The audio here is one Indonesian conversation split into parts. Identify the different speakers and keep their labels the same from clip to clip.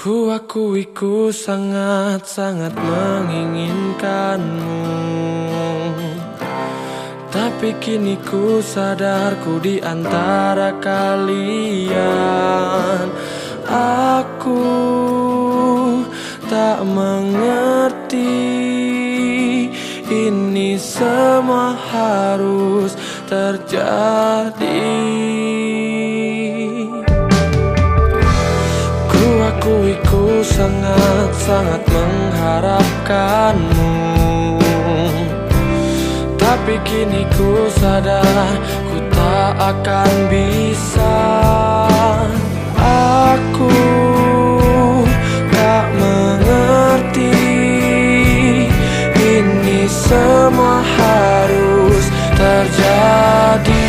Speaker 1: Ku akui ku sangat-sangat menginginkanmu, tapi kini ku sadar ku di antara kalian. Aku tak mengerti ini semua harus terjadi. Ku akui ku sangat-sangat mengharapkanmu, tapi kini ku sadar ku tak akan bisa. Aku tak mengerti ini semua harus terjadi.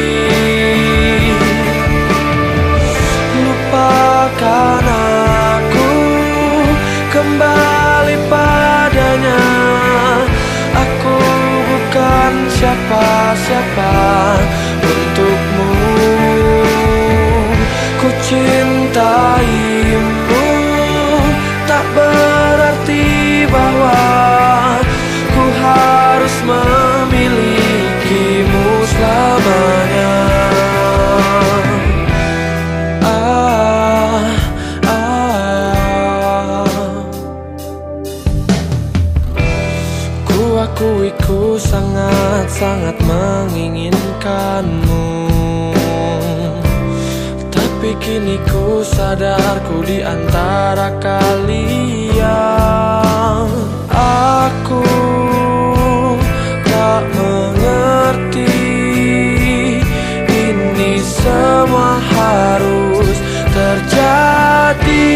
Speaker 1: Lupakan aku, kembali padanya. Aku bukan siapa-siapa untukmu. Ku cintaimu, tak berarti bahwa ku harus memilikimu selamanya. Ku akui ku sangat-sangat menginginkanmu, tapi kini ku sadar ku di antara kalian. Aku tak mengerti ini semua harus terjadi.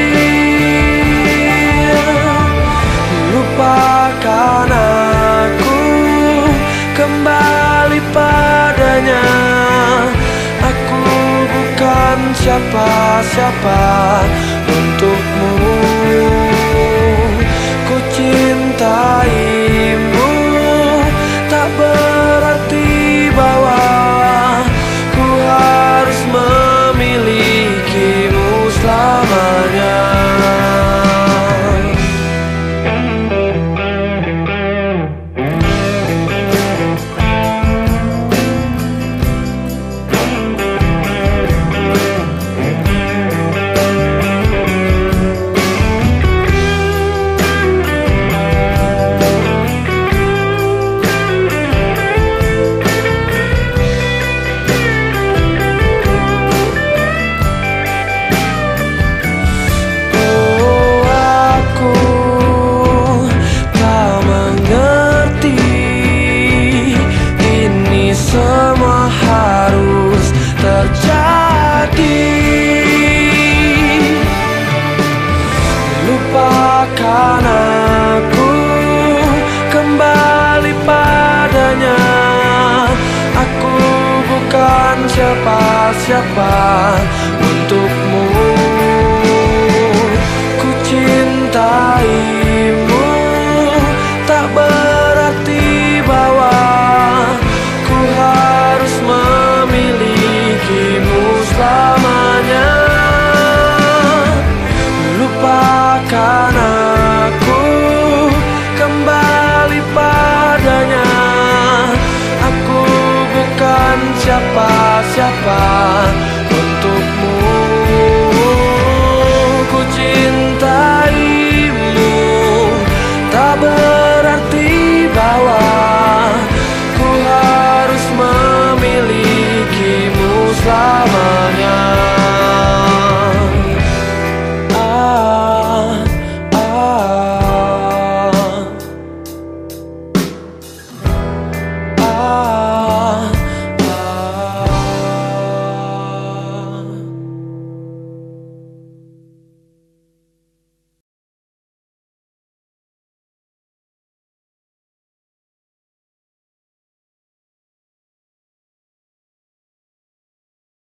Speaker 1: Lupakan aku, kembali padanya. Aku bukan siapa-siapa untukmu. Ku cintaimu, tak berarti bahwa ku harus memilikimu selamanya. Semua harus terjadi. Lupakan aku, kembali padanya. Aku bukan siapa-siapa untukmu. Ku cintaimu,